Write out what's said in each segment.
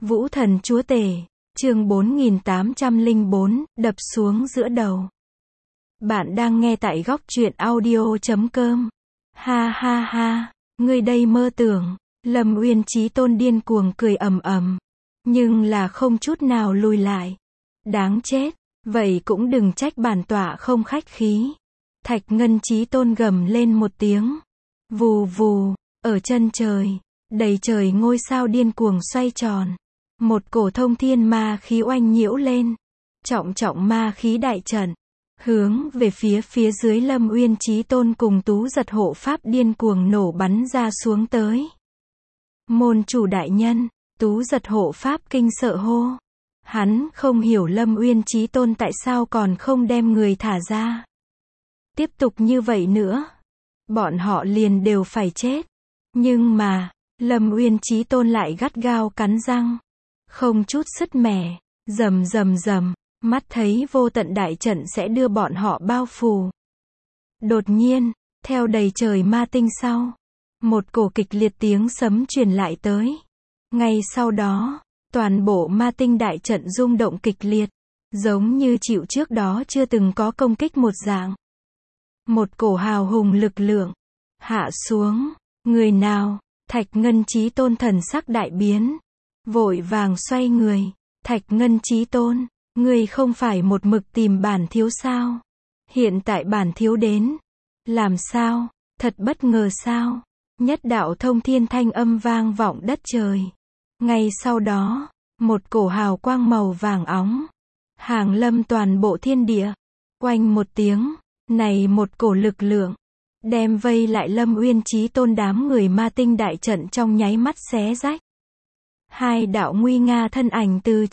Vũ thần chúa tể, chương 4804, đập xuống giữa đầu. Bạn đang nghe tại góc truyện audio.com. Ha ha ha, ngươi đây mơ tưởng. Lâm Uyên Chí Tôn điên cuồng cười ầm ầm, nhưng là không chút nào lùi lại. Đáng chết, vậy cũng đừng trách bản tọa không khách khí. Thạch Ngân Chí Tôn gầm lên một tiếng. Vù vù, ở chân trời, đầy trời ngôi sao điên cuồng xoay tròn. Một cổ thông thiên ma khí oanh nhiễu lên. Trọng trọng ma khí đại trận, hướng về phía dưới Lâm Uyên Chí Tôn cùng Tú Giật hộ pháp điên cuồng nổ bắn ra xuống tới. Môn chủ đại nhân, Tú Giật hộ pháp kinh sợ hô. Hắn không hiểu Lâm Uyên Chí Tôn tại sao còn không đem người thả ra. Tiếp tục như vậy nữa, bọn họ liền đều phải chết. Nhưng mà, Lâm Uyên Chí Tôn lại gắt gao cắn răng, không chút sứt mẻ, rầm rầm rầm, mắt thấy vô tận đại trận sẽ đưa bọn họ bao phủ. Đột nhiên, theo đầy trời ma tinh sau, một cổ kịch liệt tiếng sấm truyền lại tới. Ngay sau đó, toàn bộ ma tinh đại trận rung động kịch liệt, giống như chịu trước đó chưa từng có công kích một dạng. Một cổ hào hùng lực lượng hạ xuống. Người nào? Thạch Ngân Chí Tôn thần sắc đại biến, vội vàng xoay người. Thạch Ngân Chí Tôn, ngươi không phải một mực tìm bản thiếu sao? Hiện tại bản thiếu đến. Làm sao? Thật bất ngờ sao? Nhất đạo thông thiên thanh âm vang vọng đất trời. Ngay sau đó, một cổ hào quang màu vàng óng hàng lâm toàn bộ thiên địa. Oanh một tiếng, này một cổ lực lượng đem vây lại Lâm Uyên Chí Tôn đám người ma tinh đại trận trong nháy mắt xé rách. Hai đạo nguy nga thân ảnh từ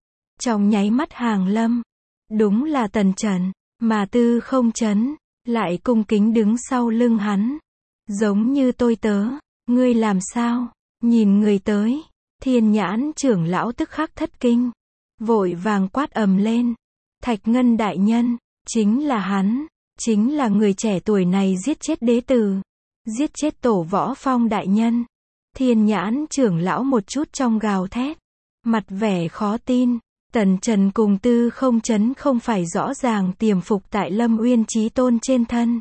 trong nháy mắt hàng lâm. Đúng là Tần Trần, mà Tư Không Chấn lại cung kính đứng sau lưng hắn, giống như tôi tớ. Ngươi làm sao? Nhìn người tới, Thiên Nhãn trưởng lão tức khắc thất kinh, vội vàng quát ầm lên. Thạch Ngân đại nhân, chính là hắn, chính là người trẻ tuổi này giết chết đế tử, giết chết Tổ Võ Phong đại nhân. Thiên Nhãn trưởng lão một chút trong gào thét, mặt vẻ khó tin. Tần Trần cùng Tư Không Chấn không phải rõ ràng tiềm phục tại Lâm Uyên Chí Tôn trên thân,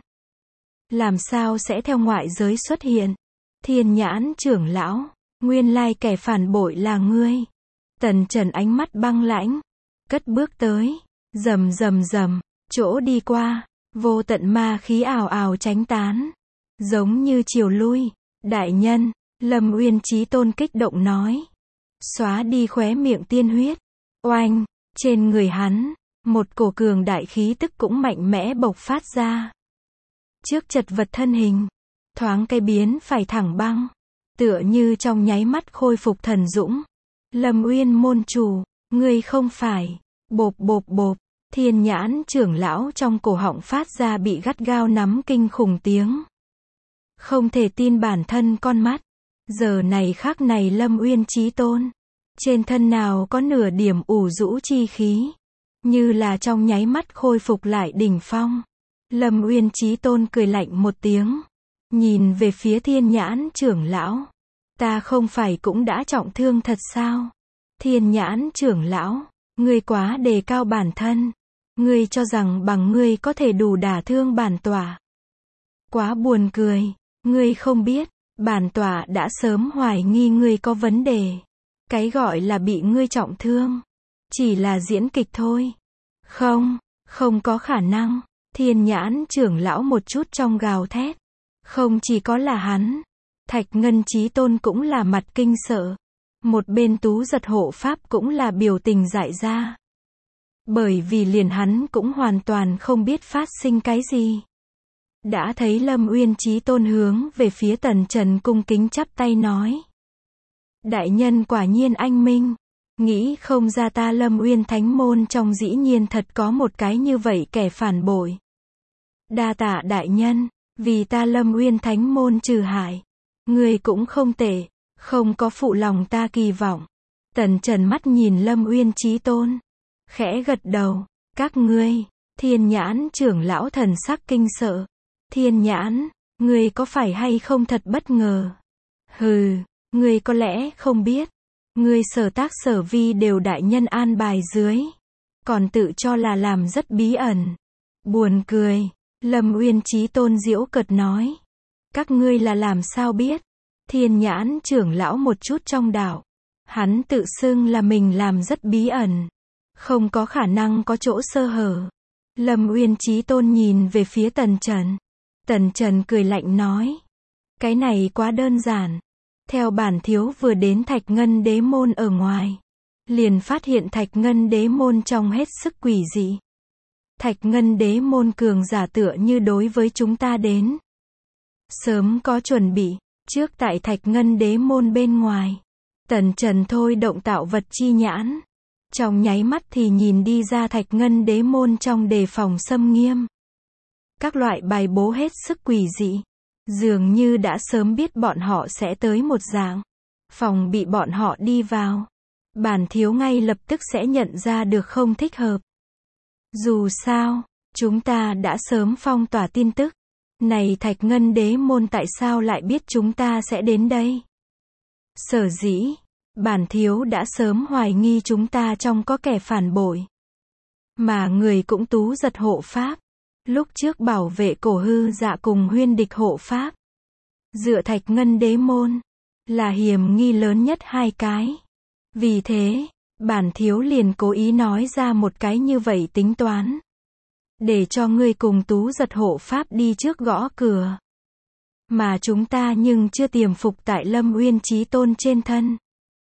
làm sao sẽ theo ngoại giới xuất hiện? Thiên Nhãn trưởng lão, nguyên lai kẻ phản bội là ngươi. Tần Trần ánh mắt băng lãnh, cất bước tới, rầm rầm rầm, chỗ đi qua, vô tận ma khí ào ào tránh tán, giống như chiều lui. Đại nhân, Lâm Uyên Chí Tôn kích động nói. Xóa đi khóe miệng tiên huyết. Oanh, trên người hắn, một cổ cường đại khí tức cũng mạnh mẽ bộc phát ra. Trước chật vật thân hình, thoáng cái biến phải thẳng băng, tựa như trong nháy mắt khôi phục thần dũng. Lâm Uyên môn chủ, ngươi không phải. Bộp bộp bộp, Thiên Nhãn trưởng lão trong cổ họng phát ra bị gắt gao nắm kinh khủng tiếng. Không thể tin bản thân con mắt. Giờ này khắc này Lâm Uyên Chí Tôn, trên thân nào có nửa điểm ủ rũ chi khí, như là trong nháy mắt khôi phục lại đỉnh phong. Lâm Uyên Chí Tôn cười lạnh một tiếng, nhìn về phía Thiên Nhãn trưởng lão. Ta không phải cũng đã trọng thương thật sao? Thiên Nhãn trưởng lão, ngươi quá đề cao bản thân. Ngươi cho rằng bằng ngươi có thể đủ đả thương bản tọa. Quá buồn cười, ngươi không biết, bản tọa đã sớm hoài nghi ngươi có vấn đề. Cái gọi là bị ngươi trọng thương, chỉ là diễn kịch thôi. Không có khả năng. Thiên Nhãn trưởng lão một chút trong gào thét. Không chỉ có là hắn, Thạch Ngân Chí Tôn cũng là mặt kinh sợ. Một bên Tú Giật hộ pháp cũng là biểu tình dại ra. Bởi vì liền hắn cũng hoàn toàn không biết phát sinh cái gì. Đã thấy Lâm Uyên Chí Tôn hướng về phía Tần Trần cung kính chắp tay nói. Đại nhân quả nhiên anh minh. Nghĩ không ra ta Lâm Uyên Thánh Môn trong dĩ nhiên thật có một cái như vậy kẻ phản bội. Đa tạ đại nhân, vì ta Lâm Uyên Thánh Môn trừ hại. Người cũng không tệ, không có phụ lòng ta kỳ vọng. Tần Trần mắt nhìn Lâm Uyên Chí Tôn, khẽ gật đầu. Các ngươi, Thiên Nhãn trưởng lão thần sắc kinh sợ. Thiên Nhãn, ngươi có phải hay không thật bất ngờ? Hừ, ngươi có lẽ không biết. Ngươi sở tác sở vi đều đại nhân an bài dưới. Còn tự cho là làm rất bí ẩn. Buồn cười. Lâm Uyên Chí Tôn giễu cợt nói. Các ngươi là làm sao biết? Thiên Nhãn trưởng lão một chút trong đạo. Hắn tự xưng là mình làm rất bí ẩn. Không có khả năng có chỗ sơ hở. Lâm Uyên Chí Tôn nhìn về phía Tần Trần. Tần Trần cười lạnh nói. Cái này quá đơn giản. Theo bản thiếu vừa đến Thạch Ngân Đế Môn ở ngoài. Liền phát hiện Thạch Ngân Đế Môn trong hết sức quỷ dị. Thạch Ngân Đế Môn cường giả tựa như đối với chúng ta đến. Sớm có chuẩn bị, trước tại Thạch Ngân Đế Môn bên ngoài. Tần Trần thôi động tạo vật chi nhãn. Trong nháy mắt thì nhìn đi ra Thạch Ngân Đế Môn trong đề phòng xâm nghiêm. Các loại bài bố hết sức quỷ dị. Dường như đã sớm biết bọn họ sẽ tới một dạng. Phòng bị bọn họ đi vào. Bản thiếu ngay lập tức sẽ nhận ra được không thích hợp. Dù sao, chúng ta đã sớm phong tỏa tin tức. Này Thạch Ngân Đế Môn tại sao lại biết chúng ta sẽ đến đây? Sở dĩ, bản thiếu đã sớm hoài nghi chúng ta trong có kẻ phản bội. Mà người cũng tú giật hộ pháp. Lúc trước bảo vệ Cổ Hư Dạ cùng Huyên Địch hộ pháp. Dựa Thạch Ngân Đế Môn. Là hiểm nghi lớn nhất hai cái. Vì thế, bản thiếu liền cố ý nói ra một cái như vậy tính toán. Để cho ngươi cùng tú giật hộ pháp đi trước gõ cửa. Mà chúng ta nhưng chưa tiềm phục tại Lâm Uyên Chí Tôn trên thân.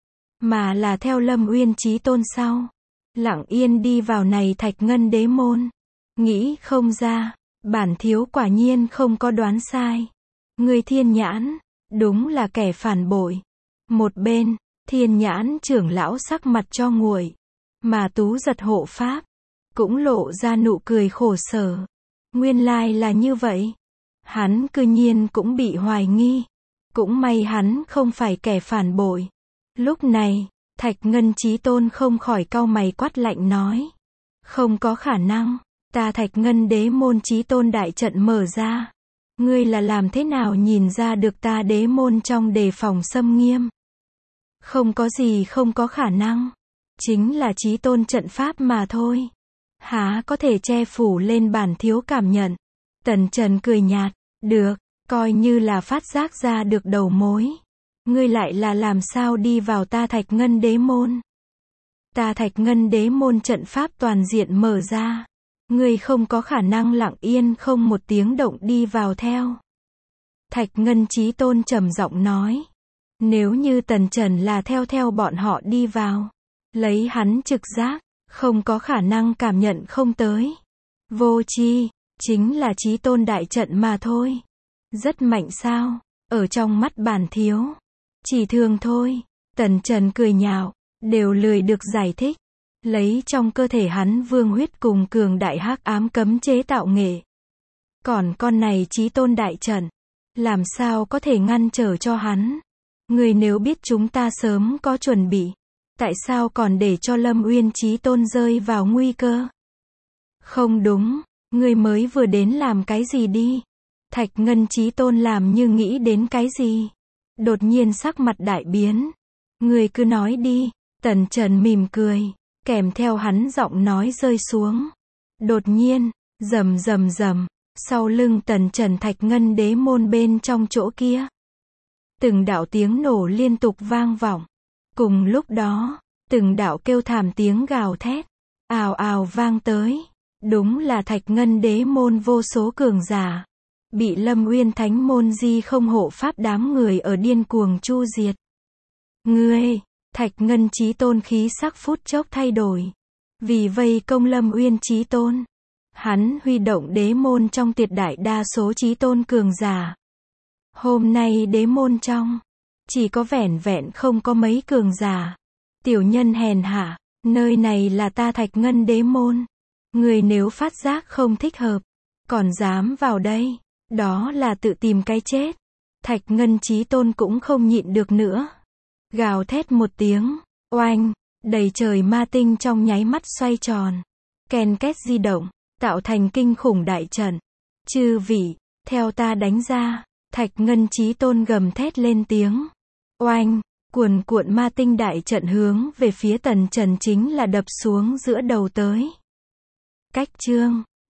Mà là theo Lâm Uyên Chí Tôn sau. Lặng yên đi vào này Thạch Ngân Đế Môn. Nghĩ không ra, bản thiếu quả nhiên không có đoán sai. Ngươi Thiên Nhãn, đúng là kẻ phản bội. Một bên, Thiên Nhãn trưởng lão sắc mặt cho nguội. Mà tú giật hộ pháp, cũng lộ ra nụ cười khổ sở. Nguyên lai là như vậy. Hắn cư nhiên cũng bị hoài nghi. Cũng may hắn không phải kẻ phản bội. Lúc này, Thạch Ngân Chí Tôn không khỏi cau mày quát lạnh nói. Không có khả năng, ta Thạch Ngân Đế Môn Chí Tôn đại trận mở ra. Ngươi là làm thế nào nhìn ra được ta đế môn trong đề phòng xâm nghiêm? Không có gì không có khả năng. Chính là Chí Tôn trận pháp mà thôi. Há có thể che phủ lên bản thiếu cảm nhận. Tần Trần cười nhạt. Được, coi như là phát giác ra được đầu mối. Ngươi lại là làm sao đi vào ta Thạch Ngân Đế Môn? Ta Thạch Ngân Đế Môn trận pháp toàn diện mở ra. Ngươi không có khả năng lặng yên không một tiếng động đi vào theo. Thạch Ngân Chí Tôn trầm giọng nói. Nếu như Tần Trần là theo bọn họ đi vào. Lấy hắn trực giác, không có khả năng cảm nhận không tới. Vô tri, chính là Chí Tôn đại trận mà thôi. Rất mạnh sao, ở trong mắt bản thiếu. Chỉ thường thôi. Tần Trần cười nhạo, đều lười được giải thích. Lấy trong cơ thể hắn vương huyết cùng cường đại hắc ám cấm chế tạo nghệ. Còn con này Chí Tôn đại trận, làm sao có thể ngăn trở cho hắn? Người nếu biết chúng ta sớm có chuẩn bị, tại sao còn để cho Lâm Uyên Chí Tôn rơi vào nguy cơ? Không đúng, người mới vừa đến làm cái gì đi? Thạch Ngân Chí Tôn làm như nghĩ đến cái gì? Đột nhiên sắc mặt đại biến. Người cứ nói đi. Tần Trần mỉm cười, kèm theo hắn giọng nói rơi xuống. Đột nhiên, rầm rầm rầm, sau lưng Tần Trần Thạch Ngân Đế Môn bên trong chỗ kia. Từng đạo tiếng nổ liên tục vang vọng. Cùng lúc đó, từng đạo kêu thảm tiếng gào thét, ào ào vang tới. Đúng là Thạch Ngân Đế Môn vô số cường giả. Bị Lâm Uyên Thánh Môn Di không hộ pháp đám người ở điên cuồng chu diệt. Ngươi, Thạch Ngân Chí Tôn khí sắc phút chốc thay đổi. Vì vây công Lâm Uyên Chí Tôn, hắn huy động đế môn trong tuyệt đại đa số Chí Tôn cường giả. Hôm nay đế môn trong, chỉ có vẻn vẹn không có mấy cường giả. Tiểu nhân hèn hạ, nơi này là ta Thạch Ngân Đế Môn. Người nếu phát giác không thích hợp, còn dám vào đây, đó là tự tìm cái chết. Thạch Ngân Chí Tôn cũng không nhịn được nữa. Gào thét một tiếng, oanh, đầy trời ma tinh trong nháy mắt xoay tròn. Ken két di động, tạo thành kinh khủng đại trận. Chư vị, theo ta đánh ra. Thạch Ngân Chí Tôn gầm thét lên tiếng. Oanh, Cuồn cuộn ma tinh đại trận hướng về phía Tần Trần chính là đập xuống giữa đầu tới. Cách chương